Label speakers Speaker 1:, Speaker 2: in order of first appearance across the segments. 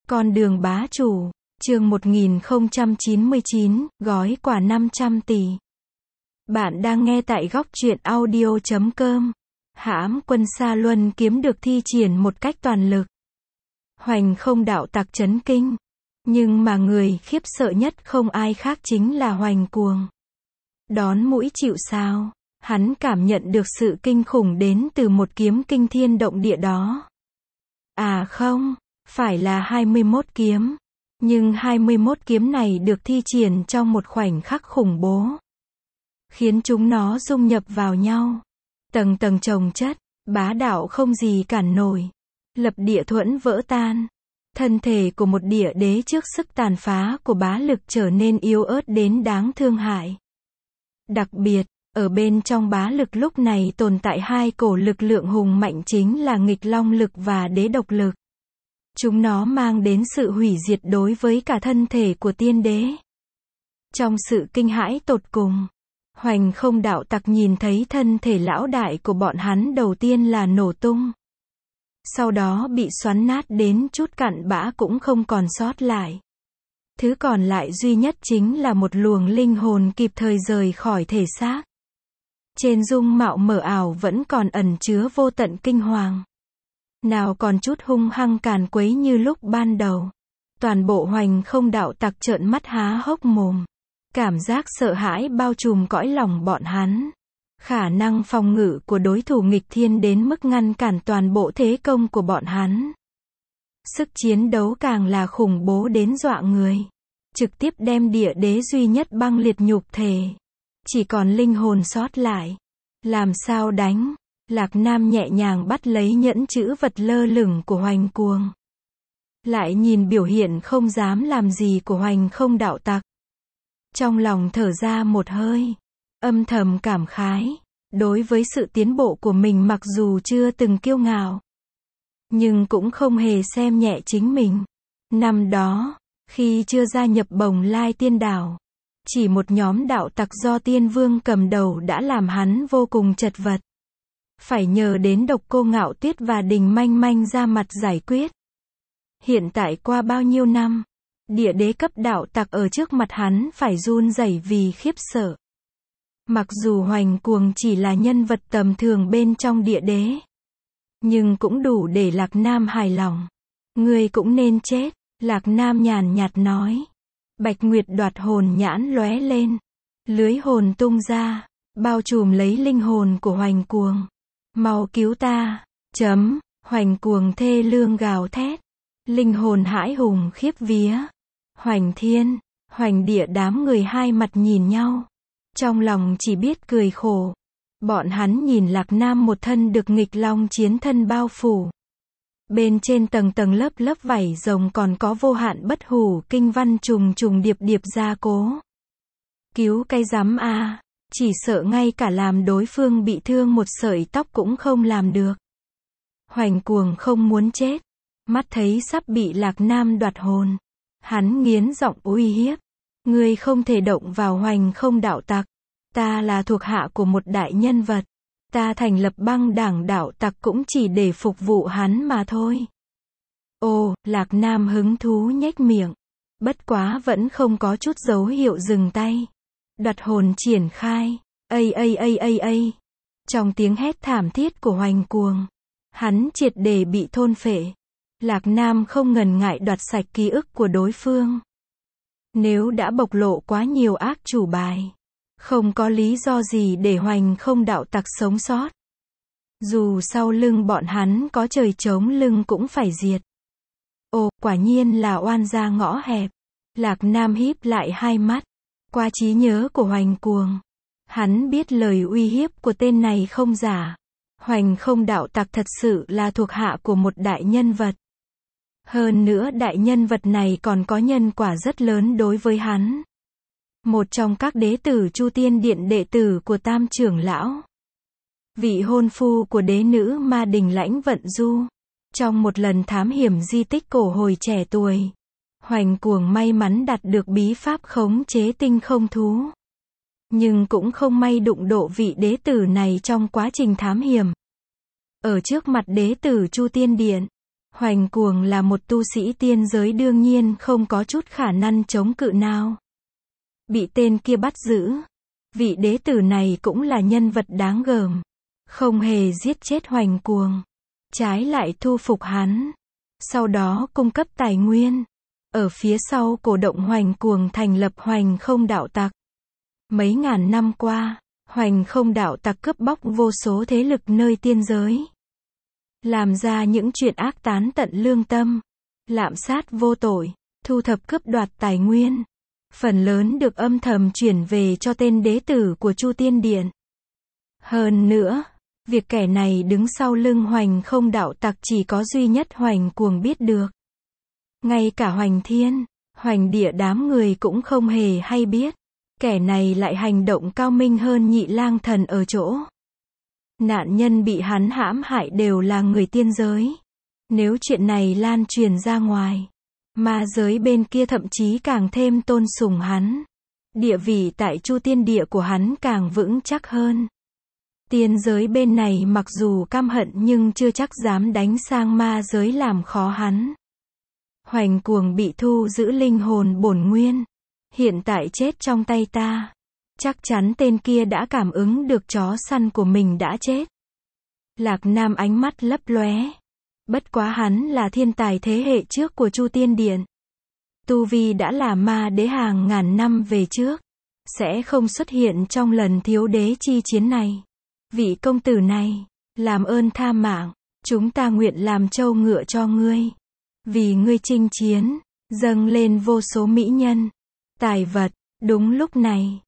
Speaker 1: Con đường bá chủ, chương 1099, gói quà 500 tỷ. Bạn đang nghe tại góc truyện audio.com. Hãm quân Sa Luân kiếm được thi triển một cách toàn lực. Hoành không đạo tặc chấn kinh. Nhưng mà người khiếp sợ nhất không ai khác chính là Hoành Cuồng. Đón mũi chịu sào, hắn cảm nhận được sự kinh khủng đến từ một kiếm kinh thiên động địa đó. À không, phải là 21 kiếm. Nhưng 21 kiếm này được thi triển trong một khoảnh khắc khủng bố. Khiến chúng nó dung nhập vào nhau. Tầng tầng chồng chất, bá đạo không gì cản nổi. Lập địa thuẫn vỡ tan. Thân thể của một địa đế trước sức tàn phá của bá lực trở nên yếu ớt đến đáng thương hại. Đặc biệt, ở bên trong bá lực lúc này tồn tại hai cổ lực lượng hùng mạnh chính là nghịch long lực và đế độc lực. Chúng nó mang đến sự hủy diệt đối với cả thân thể của tiên đế. Trong sự kinh hãi tột cùng, Hoành không đạo tặc nhìn thấy thân thể lão đại của bọn hắn đầu tiên là nổ tung. Sau đó bị xoắn nát đến chút cặn bã cũng không còn sót lại. Thứ còn lại duy nhất chính là một luồng linh hồn kịp thời rời khỏi thể xác. Trên dung mạo mờ ảo vẫn còn ẩn chứa vô tận kinh hoàng. Nào còn chút hung hăng càn quấy như lúc ban đầu. Toàn bộ Hoành không đạo tặc trợn mắt há hốc mồm. Cảm giác sợ hãi bao trùm cõi lòng bọn hắn. Khả năng phòng ngự của đối thủ nghịch thiên đến mức ngăn cản toàn bộ thế công của bọn hắn. Sức chiến đấu càng là khủng bố đến dọa người. Trực tiếp đem địa đế duy nhất băng liệt nhục thể. Chỉ còn linh hồn sót lại. Làm sao đánh? Lạc Nam nhẹ nhàng bắt lấy nhẫn chữ vật lơ lửng của Hoành Cuồng. Lại nhìn biểu hiện không dám làm gì của Hoành không đạo tặc. Trong lòng thở ra một hơi. Âm thầm cảm khái. Đối với sự tiến bộ của mình mặc dù chưa từng kiêu ngạo. Nhưng cũng không hề xem nhẹ chính mình. Năm đó, khi chưa gia nhập Bồng Lai Tiên Đảo. Chỉ một nhóm đạo tặc do Tiên Vương cầm đầu đã làm hắn vô cùng chật vật. Phải nhờ đến Độc Cô Ngạo Tuyết và Đình Manh Manh ra mặt giải quyết. Hiện tại qua bao nhiêu năm, địa đế cấp đạo tặc ở trước mặt hắn phải run rẩy vì khiếp sợ. Mặc dù Hoành Cuồng chỉ là nhân vật tầm thường bên trong địa đế, nhưng cũng đủ để Lạc Nam hài lòng. Ngươi cũng nên chết, Lạc Nam nhàn nhạt nói. Bạch Nguyệt đoạt hồn nhãn lóe lên, lưới hồn tung ra, bao trùm lấy linh hồn của Hoành Cuồng. Mau cứu ta, Hoành Cuồng thê lương gào thét. Linh hồn hãi hùng khiếp vía. Hoành Thiên, Hoành Địa đám người hai mặt nhìn nhau. Trong lòng chỉ biết cười khổ. Bọn hắn nhìn Lạc Nam một thân được nghịch long chiến thân bao phủ. Bên trên tầng tầng lớp lớp vảy rồng còn có vô hạn bất hủ kinh văn trùng trùng điệp điệp gia cố. Cứu cái rắm a, chỉ sợ ngay cả làm đối phương bị thương một sợi tóc cũng không làm được. Hoành Cuồng không muốn chết. Mắt thấy sắp bị Lạc Nam đoạt hồn. Hắn nghiến giọng uy hiếp. Ngươi không thể động vào Hoành không đạo tặc. Ta là thuộc hạ của một đại nhân vật. Ta thành lập băng đảng đạo tặc cũng chỉ để phục vụ hắn mà thôi. Ồ, Lạc Nam hứng thú nhếch miệng. Bất quá vẫn không có chút dấu hiệu dừng tay. Đoạt hồn triển khai. Ây. Trong tiếng hét thảm thiết của Hoành Cuồng, hắn triệt để bị thôn phệ. Lạc Nam không ngần ngại đoạt sạch ký ức của đối phương. Nếu đã bộc lộ quá nhiều ác chủ bài, không có lý do gì để Hoành không đạo tặc sống sót. Dù sau lưng bọn hắn có trời chống lưng cũng phải diệt. Ồ, quả nhiên là oan gia ngõ hẹp. Lạc Nam híp lại hai mắt. Qua trí nhớ của Hoành Cuồng, hắn biết lời uy hiếp của tên này không giả. Hoành không đạo tặc thật sự là thuộc hạ của một đại nhân vật. Hơn nữa đại nhân vật này còn có nhân quả rất lớn đối với hắn. Một trong các đế tử Chu Tiên Điện đệ tử của Tam trưởng lão. Vị hôn phu của đế nữ Ma Đình Lãnh Vận Du. Trong một lần thám hiểm di tích cổ hồi trẻ tuổi, Hoành Cuồng may mắn đạt được bí pháp khống chế tinh không thú. Nhưng cũng không may đụng độ vị đế tử này trong quá trình thám hiểm. Ở trước mặt đế tử Chu Tiên Điện, Hoành Cuồng là một tu sĩ tiên giới đương nhiên không có chút khả năng chống cự nào. Bị tên kia bắt giữ. Vị đế tử này cũng là nhân vật đáng gờm. Không hề giết chết Hoành Cuồng. Trái lại thu phục hắn. Sau đó cung cấp tài nguyên. Ở phía sau cổ động Hoành Cuồng thành lập Hoành Không đạo tặc. Mấy ngàn năm qua, Hoành Không đạo tặc cướp bóc vô số thế lực nơi tiên giới. Làm ra những chuyện ác tán tận lương tâm. Lạm sát vô tội, thu thập cướp đoạt tài nguyên. Phần lớn được âm thầm chuyển về cho tên đế tử của Chu Tiên Điện. Hơn nữa, việc kẻ này đứng sau lưng Hoành Không đạo tặc chỉ có duy nhất Hoành Cuồng biết được. Ngay cả Hoành Thiên, Hoành Địa đám người cũng không hề hay biết. Kẻ này lại hành động cao minh hơn Nhị Lang Thần ở chỗ. Nạn nhân bị hắn hãm hại đều là người tiên giới. Nếu chuyện này lan truyền ra ngoài, ma giới bên kia thậm chí càng thêm tôn sùng hắn. Địa vị tại Chu Tiên Địa của hắn càng vững chắc hơn. Tiên giới bên này mặc dù căm hận nhưng chưa chắc dám đánh sang ma giới làm khó hắn. Hoành Cuồng bị thu giữ linh hồn bổn nguyên. Hiện tại chết trong tay ta. Chắc chắn tên kia đã cảm ứng được chó săn của mình đã chết. Lạc Nam ánh mắt lấp lóe. Bất quá hắn là thiên tài thế hệ trước của Chu Tiên Điện. Tu vi đã là ma đế hàng ngàn năm về trước. Sẽ không xuất hiện trong lần thiếu đế chi chiến này. Vị công tử này, làm ơn tha mạng. Chúng ta nguyện làm trâu ngựa cho ngươi. Vì ngươi chinh chiến, dâng lên vô số mỹ nhân, tài vật. Đúng lúc này,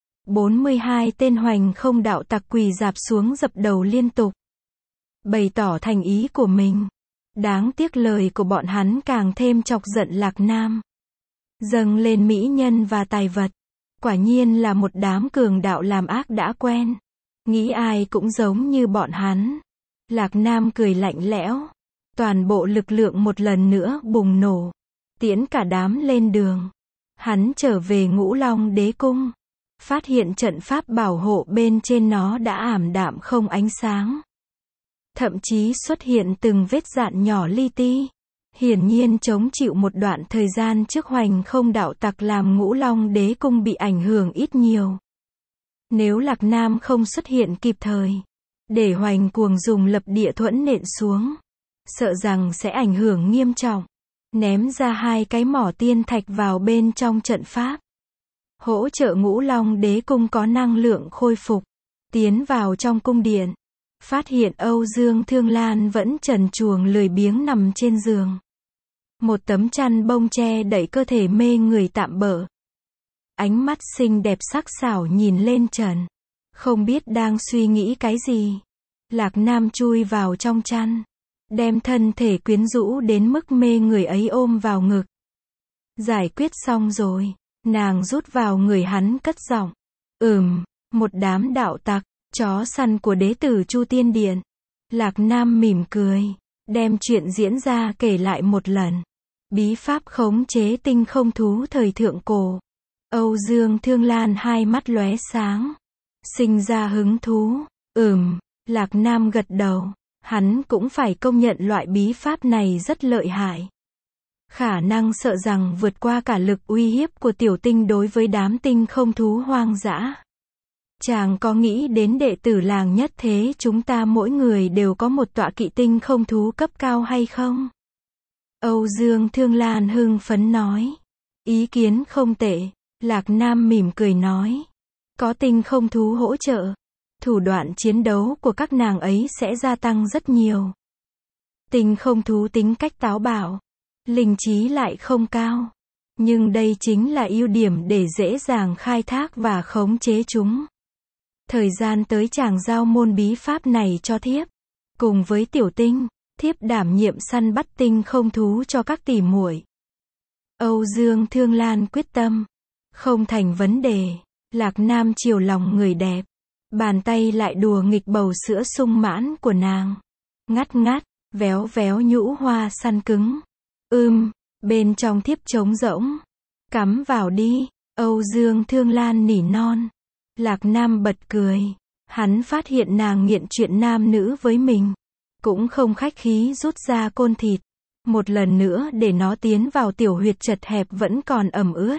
Speaker 1: 42 tên Hoành Không đạo tặc quỳ rạp xuống dập đầu liên tục. Bày tỏ thành ý của mình. Đáng tiếc lời của bọn hắn càng thêm chọc giận Lạc Nam. Dâng lên mỹ nhân và tài vật. Quả nhiên là một đám cường đạo làm ác đã quen. Nghĩ ai cũng giống như bọn hắn. Lạc Nam cười lạnh lẽo. Toàn bộ lực lượng một lần nữa bùng nổ. Tiễn cả đám lên đường. Hắn trở về Ngũ Long Đế Cung. Phát hiện trận pháp bảo hộ bên trên nó đã ảm đạm không ánh sáng. Thậm chí xuất hiện từng vết rạn nhỏ li ti. Hiển nhiên chống chịu một đoạn thời gian trước Hoành Không đạo tặc làm Ngũ Long Đế Cung bị ảnh hưởng ít nhiều. Nếu Lạc Nam không xuất hiện kịp thời, để Hoành Cuồng dùng lập địa thuẫn nện xuống, sợ rằng sẽ ảnh hưởng nghiêm trọng. Ném ra 2 cái mỏ tiên thạch vào bên trong trận pháp. Hỗ trợ Ngũ Long Đế Cung có năng lượng khôi phục. Tiến vào trong cung điện. Phát hiện Âu Dương Thương Lan vẫn trần truồng lười biếng nằm trên giường. Một tấm chăn bông che đậy cơ thể mê người tạm bợ. Ánh mắt xinh đẹp sắc sảo nhìn lên trần. Không biết đang suy nghĩ cái gì. Lạc Nam chui vào trong chăn. Đem thân thể quyến rũ đến mức mê người ấy ôm vào ngực. Giải quyết xong rồi. Nàng rút vào người hắn cất giọng. Một đám đạo tặc, chó săn của đế tử Chu Tiên Điện. Lạc Nam mỉm cười. Đem chuyện diễn ra kể lại một lần. Bí pháp khống chế tinh không thú thời thượng cổ. Âu Dương Thương Lan hai mắt lóe sáng. Sinh ra hứng thú. Lạc Nam gật đầu. Hắn cũng phải công nhận loại bí pháp này rất lợi hại. Khả năng sợ rằng vượt qua cả lực uy hiếp của tiểu tinh đối với đám tinh không thú hoang dã. Chàng có nghĩ đến đệ tử làng nhất thế chúng ta mỗi người đều có một tọa kỵ tinh không thú cấp cao hay không? Âu Dương Thương Lan hưng phấn nói. Ý kiến không tệ. Lạc Nam mỉm cười nói. Có tinh không thú hỗ trợ. Thủ đoạn chiến đấu của các nàng ấy sẽ gia tăng rất nhiều. Tinh không thú tính cách táo bạo. Linh trí lại không cao. Nhưng đây chính là ưu điểm để dễ dàng khai thác và khống chế chúng. Thời gian tới chàng giao môn bí pháp này cho thiếp. Cùng với tiểu tinh, thiếp đảm nhiệm săn bắt tinh không thú cho các tỷ muội. Âu Dương Thương Lan quyết tâm. Không thành vấn đề. Lạc Nam chiều lòng người đẹp. Bàn tay lại đùa nghịch bầu sữa sung mãn của nàng. Ngắt ngắt, véo véo nhũ hoa săn cứng. Bên trong thiếp trống rỗng. Cắm vào đi. Âu Dương Thương Lan nỉ non. Lạc Nam bật cười. Hắn phát hiện nàng nghiện chuyện nam nữ với mình. Cũng không khách khí rút ra côn thịt. Một lần nữa để nó tiến vào tiểu huyệt chật hẹp vẫn còn ẩm ướt.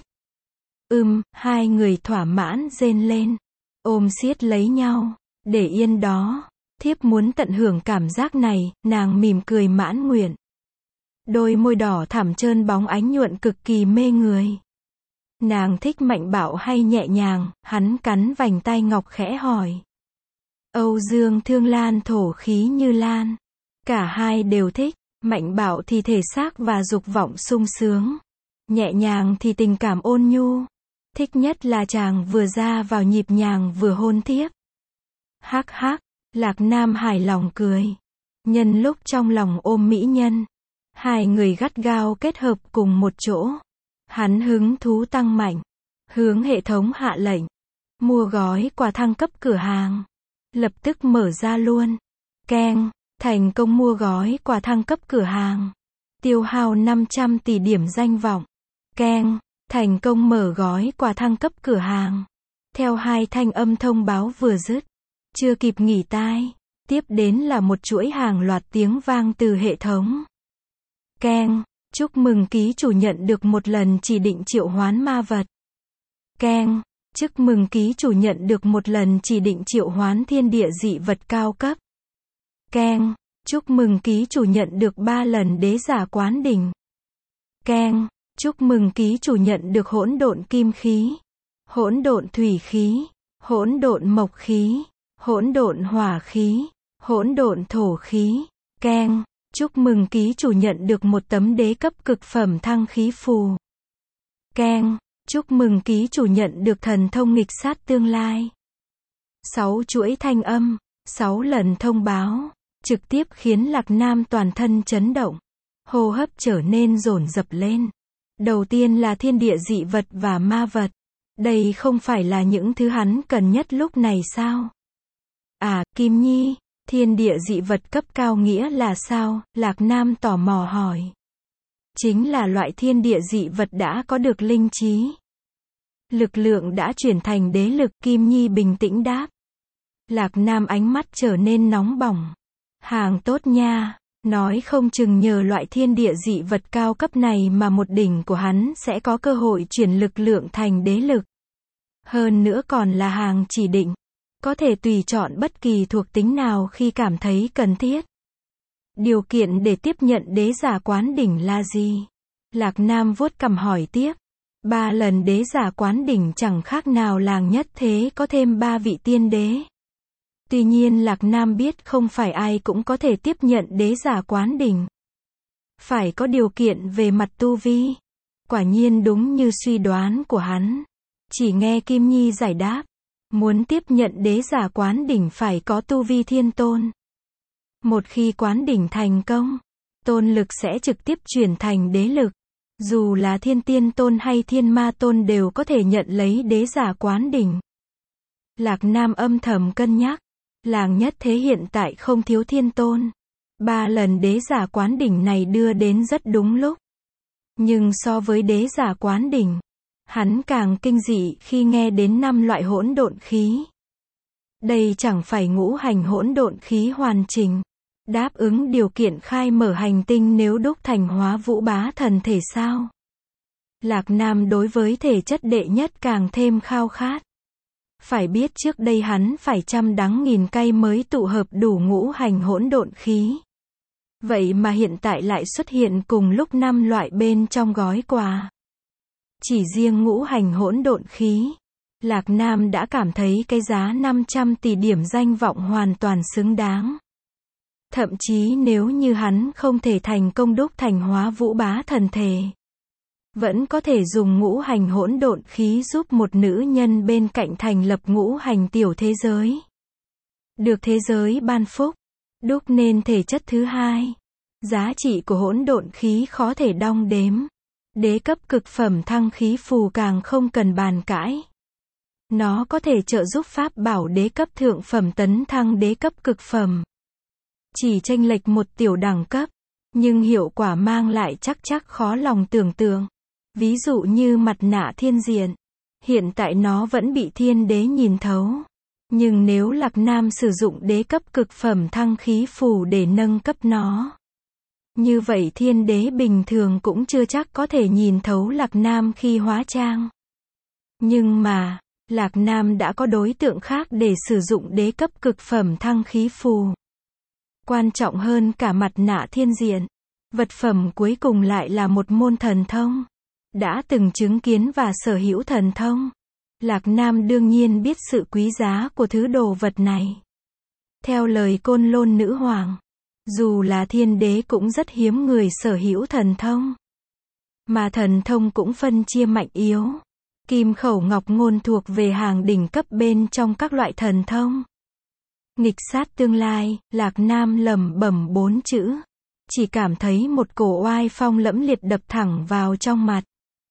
Speaker 1: Hai người thỏa mãn rên lên. Ôm siết lấy nhau. Để yên đó. Thiếp muốn tận hưởng cảm giác này, nàng mỉm cười mãn nguyện. Đôi môi đỏ thẳm trơn bóng ánh nhuận cực kỳ mê người. Nàng thích mạnh bạo hay nhẹ nhàng, hắn cắn vành tai ngọc khẽ hỏi. Âu dương thương lan thổ khí như lan. Cả hai đều thích, mạnh bạo thì thể xác và dục vọng sung sướng. Nhẹ nhàng thì tình cảm ôn nhu. Thích nhất là chàng vừa ra vào nhịp nhàng vừa hôn thiếp. Hắc hắc, Lạc Nam hài lòng cười. Nhân lúc trong lòng ôm mỹ nhân, hai người gắt gao kết hợp cùng một chỗ. Hắn hứng thú tăng mạnh. Hướng hệ thống hạ lệnh. Mua gói quà thăng cấp cửa hàng. Lập tức mở ra luôn. Keng, thành công mua gói quà thăng cấp cửa hàng. Tiêu hao 500 tỷ điểm danh vọng. Keng, thành công mở gói quà thăng cấp cửa hàng. Theo hai thanh âm thông báo vừa dứt. Chưa kịp nghỉ tai. Tiếp đến là một chuỗi hàng loạt tiếng vang từ hệ thống. Keng, chúc mừng ký chủ nhận được một lần chỉ định triệu hoán ma vật. Keng, chúc mừng ký chủ nhận được một lần chỉ định triệu hoán thiên địa dị vật cao cấp. Keng, chúc mừng ký chủ nhận được 3 lần đế giả quán đỉnh. Keng, chúc mừng ký chủ nhận được hỗn độn kim khí, hỗn độn thủy khí, hỗn độn mộc khí, hỗn độn hỏa khí, hỗn độn thổ khí. Keng, chúc mừng ký chủ nhận được một tấm đế cấp cực phẩm thăng khí phù. Keng, chúc mừng ký chủ nhận được thần thông nghịch sát tương lai. 6 chuỗi thanh âm, 6 lần thông báo, trực tiếp khiến Lạc Nam toàn thân chấn động. Hô hấp trở nên dồn dập lên. Đầu tiên là thiên địa dị vật và ma vật. Đây không phải là những thứ hắn cần nhất lúc này sao? À, Kim Nhi, thiên địa dị vật cấp cao nghĩa là sao? Lạc Nam tò mò hỏi. Chính là loại thiên địa dị vật đã có được linh trí. Lực lượng đã chuyển thành đế lực, Kim Nhi bình tĩnh đáp. Lạc Nam ánh mắt trở nên nóng bỏng. Hàng tốt nha, nói không chừng nhờ loại thiên địa dị vật cao cấp này mà một đỉnh của hắn sẽ có cơ hội chuyển lực lượng thành đế lực. Hơn nữa còn là hàng chỉ định. Có thể tùy chọn bất kỳ thuộc tính nào khi cảm thấy cần thiết. Điều kiện để tiếp nhận đế giả quán đỉnh là gì? Lạc Nam vuốt cằm hỏi tiếp. 3 lần đế giả quán đỉnh chẳng khác nào làng nhất thế có thêm 3 vị tiên đế. Tuy nhiên Lạc Nam biết không phải ai cũng có thể tiếp nhận đế giả quán đỉnh. Phải có điều kiện về mặt tu vi. Quả nhiên đúng như suy đoán của hắn. Chỉ nghe Kim Nhi giải đáp. Muốn tiếp nhận đế giả quán đỉnh phải có tu vi thiên tôn. Một khi quán đỉnh thành công, tôn lực sẽ trực tiếp chuyển thành đế lực. Dù là thiên tiên tôn hay thiên ma tôn đều có thể nhận lấy đế giả quán đỉnh. Lạc Nam âm thầm cân nhắc. Làng nhất thế hiện tại không thiếu thiên tôn. 3 lần đế giả quán đỉnh này đưa đến rất đúng lúc. Nhưng so với đế giả quán đỉnh, hắn càng kinh dị khi nghe đến 5 loại hỗn độn khí. Đây chẳng phải ngũ hành hỗn độn khí hoàn chỉnh, đáp ứng điều kiện khai mở hành tinh nếu đúc thành hóa vũ bá thần thể sao? Lạc Nam đối với thể chất đệ nhất càng thêm khao khát. Phải biết trước đây hắn phải trăm đắng nghìn cay mới tụ hợp đủ ngũ hành hỗn độn khí. Vậy mà hiện tại lại xuất hiện cùng lúc 5 loại bên trong gói quà. Chỉ riêng ngũ hành hỗn độn khí, Lạc Nam đã cảm thấy cái giá 500 tỷ điểm danh vọng hoàn toàn xứng đáng. Thậm chí nếu như hắn không thể thành công đúc thành hóa vũ bá thần thể, vẫn có thể dùng ngũ hành hỗn độn khí giúp một nữ nhân bên cạnh thành lập ngũ hành tiểu thế giới. Được thế giới ban phúc, đúc nên thể chất thứ hai. Giá trị của hỗn độn khí khó thể đong đếm. Đế cấp cực phẩm thăng khí phù càng không cần bàn cãi. Nó có thể trợ giúp pháp bảo đế cấp thượng phẩm tấn thăng đế cấp cực phẩm. Chỉ chênh lệch một tiểu đẳng cấp, nhưng hiệu quả mang lại chắc khó lòng tưởng tượng. Ví dụ như mặt nạ thiên diện, hiện tại nó vẫn bị thiên đế nhìn thấu. Nhưng nếu Lạc Nam sử dụng đế cấp cực phẩm thăng khí phù để nâng cấp nó, Như vậy thiên đế bình thường cũng chưa chắc có thể nhìn thấu Lạc Nam khi hóa trang. Nhưng mà, Lạc Nam đã có đối tượng khác để sử dụng đế cấp cực phẩm thăng khí phù. Quan trọng hơn cả mặt nạ thiên diện, vật phẩm cuối cùng lại là một môn thần thông. Đã từng chứng kiến và sở hữu thần thông, Lạc Nam đương nhiên biết sự quý giá của thứ đồ vật này. Theo lời Côn Lôn Nữ Hoàng, dù là thiên đế cũng rất hiếm người sở hữu thần thông. Mà thần thông cũng phân chia mạnh yếu. Kim Khẩu Ngọc Ngôn thuộc về hàng đỉnh cấp bên trong các loại thần thông. Nghịch sát tương lai, Lạc Nam lẩm bẩm 4 chữ. Chỉ cảm thấy một cổ oai phong lẫm liệt đập thẳng vào trong mặt.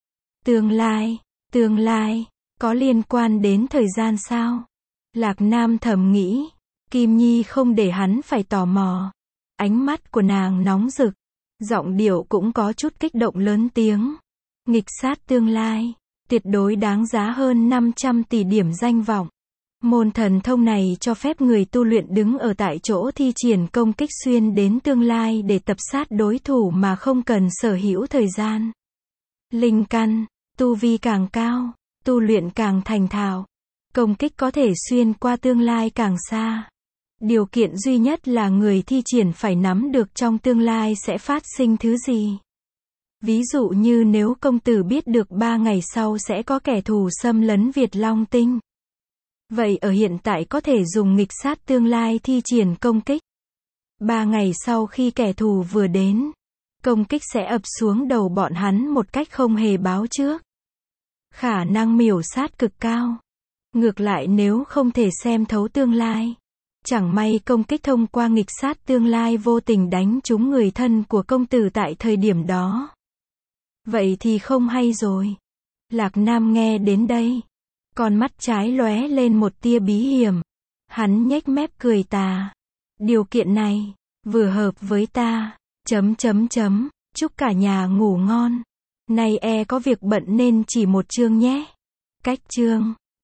Speaker 1: Tương lai, có liên quan đến thời gian sao? Lạc Nam thầm nghĩ. Kim Nhi không để hắn phải tò mò. Ánh mắt của nàng nóng rực. Giọng điệu cũng có chút kích động lớn tiếng. Nghịch sát tương lai, tuyệt đối đáng giá hơn 500 tỷ điểm danh vọng. Môn thần thông này cho phép người tu luyện đứng ở tại chỗ thi triển công kích xuyên đến tương lai để tập sát đối thủ mà không cần sở hữu thời gian. Linh căn, tu vi càng cao, tu luyện càng thành thạo, công kích có thể xuyên qua tương lai càng xa. Điều kiện duy nhất là người thi triển phải nắm được trong tương lai sẽ phát sinh thứ gì. Ví dụ như nếu công tử biết được 3 ngày sau sẽ có kẻ thù xâm lấn Việt Long Tinh. Vậy ở hiện tại có thể dùng nghịch sát tương lai thi triển công kích. 3 ngày sau khi kẻ thù vừa đến, công kích sẽ ập xuống đầu bọn hắn một cách không hề báo trước. Khả năng miểu sát cực cao. Ngược lại nếu không thể xem thấu tương lai, chẳng may công kích thông qua nghịch sát tương lai vô tình đánh trúng người thân của công tử tại thời điểm đó. Vậy thì không hay rồi. Lạc Nam nghe đến đây, con mắt trái lóe lên một tia bí hiểm. Hắn nhếch mép cười tà. Điều kiện này, vừa hợp với ta. Chúc cả nhà ngủ ngon. Nay có việc bận nên chỉ một chương nhé. Cách chương.